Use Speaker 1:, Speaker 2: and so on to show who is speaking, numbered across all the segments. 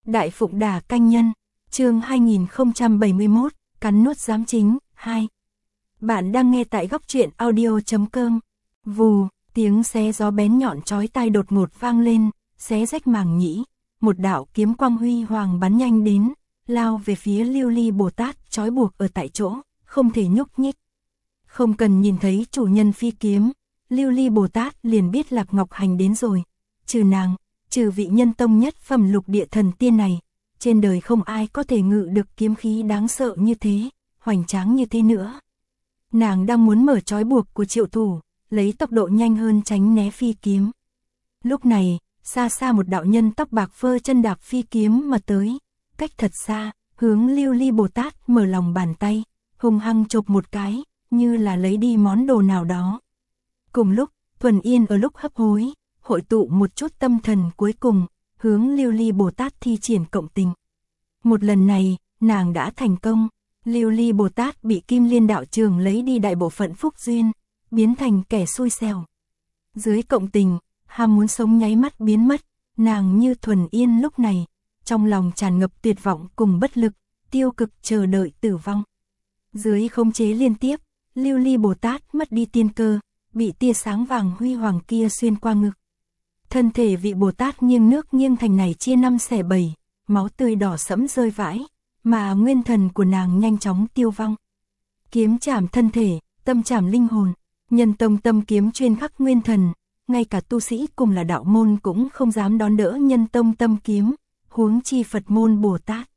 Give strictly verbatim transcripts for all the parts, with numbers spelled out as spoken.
Speaker 1: Đại Phụng Đà Canh Nhân, chương hai nghìn không trăm bảy mươi mốt, cắn nuốt giám chính, hai. Bạn đang nghe tại góc truyện audio chấm com. Vù, tiếng xé gió bén nhọn chói tai đột ngột vang lên, xé rách màng nhĩ, một đạo kiếm quang huy hoàng bắn nhanh đến, lao về phía Lưu Ly Bồ Tát trói buộc ở tại chỗ, không thể nhúc nhích. Không cần nhìn thấy chủ nhân phi kiếm, Lưu Ly Bồ Tát liền biết Lạc Ngọc Hành đến rồi, trừ nàng, trừ vị nhân tông nhất phẩm lục địa thần tiên này, trên đời không ai có thể ngự được kiếm khí đáng sợ như thế, hoành tráng như thế nữa. Nàng đang muốn mở trói buộc của Triệu Thủ, lấy tốc độ nhanh hơn tránh né phi kiếm. Lúc này, xa xa một đạo nhân tóc bạc phơ chân đạp phi kiếm mà tới, cách thật xa, hướng Lưu Ly Bồ Tát mở lòng bàn tay, hung hăng chộp một cái, như là lấy đi món đồ nào đó. Cùng lúc, Thuần Yên ở lúc hấp hối, hội tụ một chút tâm thần cuối cùng, hướng Lưu Ly Bồ Tát thi triển cộng tình. Một lần này, nàng đã thành công, Lưu Ly Bồ Tát bị Kim Liên đạo trường lấy đi đại bộ phận phúc duyên, biến thành kẻ xui xẻo. Dưới cộng tình, ham muốn sống nháy mắt biến mất, nàng như Thuần Yên lúc này, trong lòng tràn ngập tuyệt vọng cùng bất lực, tiêu cực chờ đợi tử vong. Dưới khống chế liên tiếp, Lưu Ly Bồ Tát mất đi tiên cơ, bị tia sáng vàng huy hoàng kia xuyên qua ngực. Thân thể vị Bồ Tát nghiêng nước nghiêng thành này chia năm xẻ bảy, máu tươi đỏ sẫm rơi vãi, mà nguyên thần của nàng nhanh chóng tiêu vong. Kiếm chảm thân thể, tâm chảm linh hồn, nhân tông tâm kiếm chuyên khắc nguyên thần, ngay cả tu sĩ cùng là đạo môn cũng không dám đón đỡ nhân tông tâm kiếm, huống chi Phật môn Bồ Tát.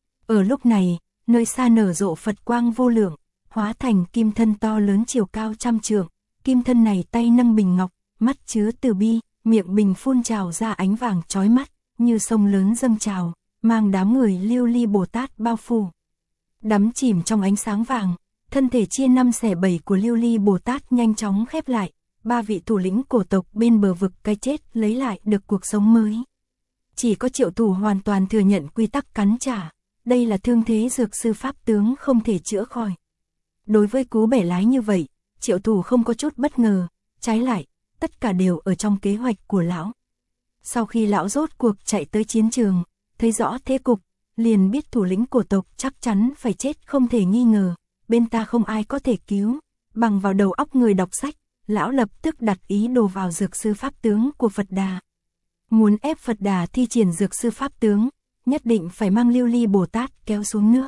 Speaker 1: Ở lúc này, nơi xa nở rộ Phật quang vô lượng, hóa thành kim thân to lớn chiều cao trăm trượng, kim thân này tay nâng bình ngọc, mắt chứa từ bi, miệng bình phun trào ra ánh vàng chói mắt, như sông lớn dâng trào, mang đám người Lưu Ly Bồ Tát bao phủ. Đắm chìm trong ánh sáng vàng, thân thể chia năm xẻ bảy của Lưu Ly Bồ Tát nhanh chóng khép lại, ba vị thủ lĩnh cổ tộc bên bờ vực cái chết lấy lại được cuộc sống mới. Chỉ có Triệu Thủ hoàn toàn thừa nhận quy tắc cắn trả, đây là thương thế dược sư pháp tướng không thể chữa khỏi. Đối với cú bẻ lái như vậy, Triệu Thủ không có chút bất ngờ, trái lại, tất cả đều ở trong kế hoạch của lão. Sau khi lão rốt cuộc chạy tới chiến trường, thấy rõ thế cục, liền biết thủ lĩnh cổ tộc chắc chắn phải chết không thể nghi ngờ, bên ta không ai có thể cứu, bằng vào đầu óc người đọc sách, lão lập tức đặt ý đồ vào dược sư pháp tướng của Phật Đà. Muốn ép Phật Đà thi triển dược sư pháp tướng, nhất định phải mang Lưu Ly Bồ Tát kéo xuống nước.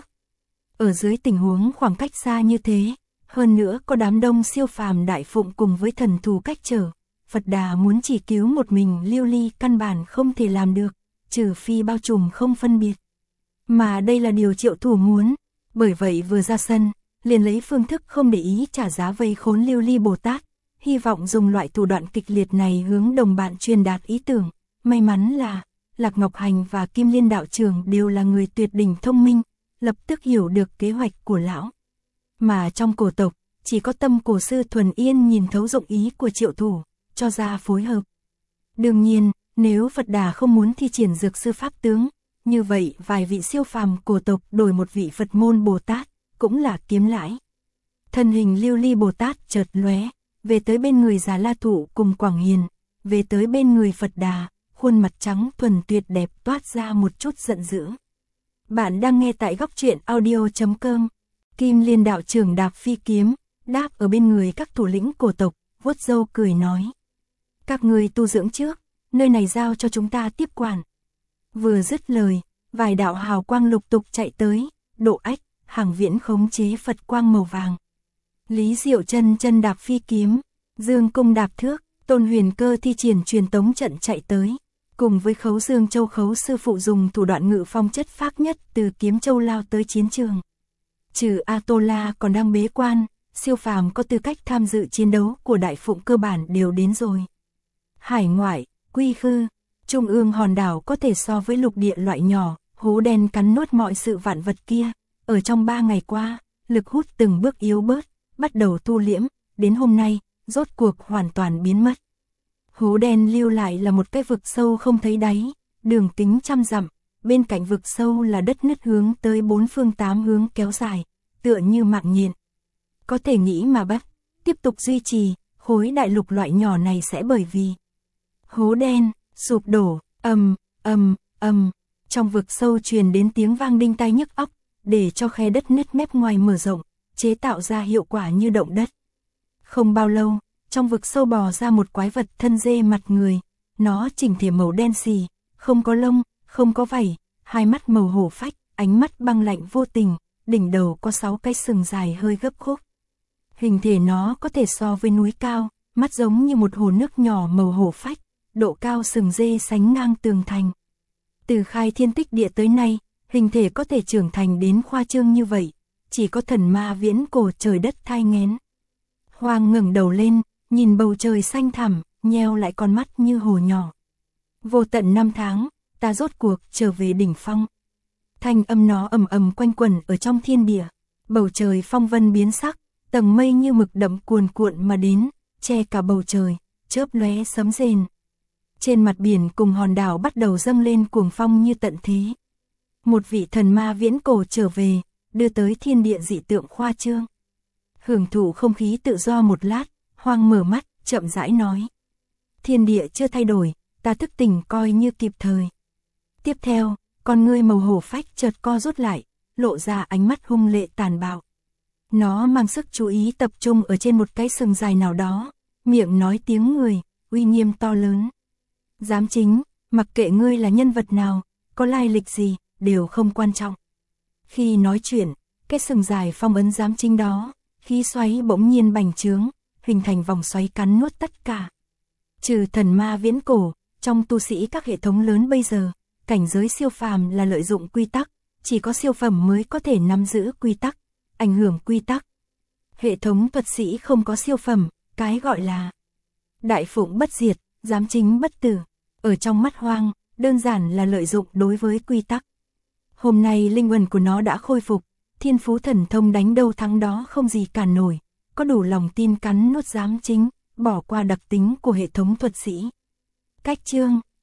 Speaker 1: Ở dưới tình huống khoảng cách xa như thế, hơn nữa có đám đông siêu phàm đại phụng cùng với thần thù cách trở, Phật Đà muốn chỉ cứu một mình Lưu Ly căn bản không thể làm được, trừ phi bao trùm không phân biệt. Mà đây là điều Triệu Thủ muốn, bởi vậy vừa ra sân, liền lấy phương thức không để ý trả giá vây khốn Lưu Ly Bồ Tát, hy vọng dùng loại thủ đoạn kịch liệt này hướng đồng bạn truyền đạt ý tưởng. May mắn là, Lạc Ngọc Hành và Kim Liên đạo trường đều là người tuyệt đỉnh thông minh, lập tức hiểu được kế hoạch của lão. Mà trong cổ tộc, chỉ có tâm cổ sư Thuần Yên nhìn thấu dụng ý của Triệu Thủ, cho ra phối hợp. Đương nhiên, nếu Phật Đà không muốn thi triển dược sư pháp tướng, như vậy vài vị siêu phàm cổ tộc đổi một vị Phật môn Bồ Tát, cũng là kiếm lãi. Thân hình Lưu Ly Bồ Tát chợt lóe, về tới bên người Già La Thụ cùng Quảng Hiền, về tới bên người Phật Đà, khuôn mặt trắng thuần tuyệt đẹp toát ra một chút giận dữ. Bạn đang nghe tại góc truyện audio chấm com. Kim Liên đạo trưởng đạp phi kiếm, đáp ở bên người các thủ lĩnh cổ tộc, vuốt râu cười nói: các người tu dưỡng trước, nơi này giao cho chúng ta tiếp quản. Vừa dứt lời, vài đạo hào quang lục tục chạy tới, Độ Ách, Hàng Viễn khống chế Phật quang màu vàng. Lý Diệu chân chân đạp phi kiếm, Dương Cung đạp thước, Tôn Huyền Cơ thi triển truyền tống trận chạy tới, cùng với Khấu Dương Châu Khấu sư phụ dùng thủ đoạn ngự phong chất phác nhất từ Kiếm Châu lao tới chiến trường. Trừ A-tô-la còn đang bế quan, siêu phàm có tư cách tham dự chiến đấu của Đại Phụng cơ bản đều đến rồi. Hải ngoại, quy khư, trung ương hòn đảo có thể so với lục địa loại nhỏ, hố đen cắn nuốt mọi sự vạn vật kia. Ở trong ba ngày qua, lực hút từng bước yếu bớt, bắt đầu thu liễm, đến hôm nay, rốt cuộc hoàn toàn biến mất. Hố đen lưu lại là một cái vực sâu không thấy đáy, đường kính trăm dặm, bên cạnh vực sâu là đất nứt hướng tới bốn phương tám hướng kéo dài, tựa như mạng nhện. Có thể nghĩ mà bắt, tiếp tục duy trì, khối đại lục loại nhỏ này sẽ bởi vì hố đen, sụp đổ, ầm, ầm, ầm. Trong vực sâu truyền đến tiếng vang đinh tai nhức óc, để cho khe đất nứt mép ngoài mở rộng, chế tạo ra hiệu quả như động đất. Không bao lâu, trong vực sâu bò ra một quái vật thân dê mặt người, nó chỉnh thể màu đen xì, không có lông, không có vảy, hai mắt màu hổ phách, ánh mắt băng lạnh vô tình, đỉnh đầu có sáu cái sừng dài hơi gấp khúc. Hình thể nó có thể so với núi cao, mắt giống như một hồ nước nhỏ màu hổ phách, độ cao sừng dê sánh ngang tường thành. Từ khai thiên tích địa tới nay, hình thể có thể trưởng thành đến khoa trương như vậy, chỉ có thần ma viễn cổ trời đất thai nghén. Hoàng ngẩng đầu lên, nhìn bầu trời xanh thẳm, nheo lại con mắt như hồ nhỏ. Vô tận năm tháng, ta rốt cuộc trở về đỉnh phong. Thanh âm nó ầm ầm quanh quẩn ở trong thiên địa, bầu trời phong vân biến sắc, tầng mây như mực đậm cuồn cuộn mà đến, che cả bầu trời, chớp lóe sấm rền. Trên mặt biển cùng hòn đảo bắt đầu dâng lên cuồng phong như tận thế. Một vị thần ma viễn cổ trở về, đưa tới thiên địa dị tượng khoa trương. Hưởng thụ không khí tự do một lát, Hoàng mở mắt, chậm rãi nói. Thiên địa chưa thay đổi, ta thức tỉnh coi như kịp thời. Tiếp theo, con ngươi màu hổ phách chợt co rút lại, lộ ra ánh mắt hung lệ tàn bạo. Nó mang sức chú ý tập trung ở trên một cái sừng dài nào đó, miệng nói tiếng người, uy nghiêm to lớn. Giám chính, mặc kệ ngươi là nhân vật nào, có lai lịch gì, đều không quan trọng. Khi nói chuyện, cái sừng dài phong ấn giám chính đó, khí xoáy bỗng nhiên bành trướng, hình thành vòng xoáy cắn nuốt tất cả. Trừ thần ma viễn cổ, trong tu sĩ các hệ thống lớn bây giờ, cảnh giới siêu phàm là lợi dụng quy tắc, chỉ có siêu phẩm mới có thể nắm giữ quy tắc, ảnh hưởng quy tắc. Hệ thống thuật sĩ không có siêu phẩm, cái gọi là đại phụng bất diệt, giám chính bất tử, ở trong mắt Hoang, đơn giản là lợi dụng đối với quy tắc. Hôm nay linh hồn của nó đã khôi phục, thiên phú thần thông đánh đâu thắng đó không gì cản nổi, có đủ lòng tin cắn nuốt giám chính, bỏ qua đặc tính của hệ thống thuật sĩ. Cách chương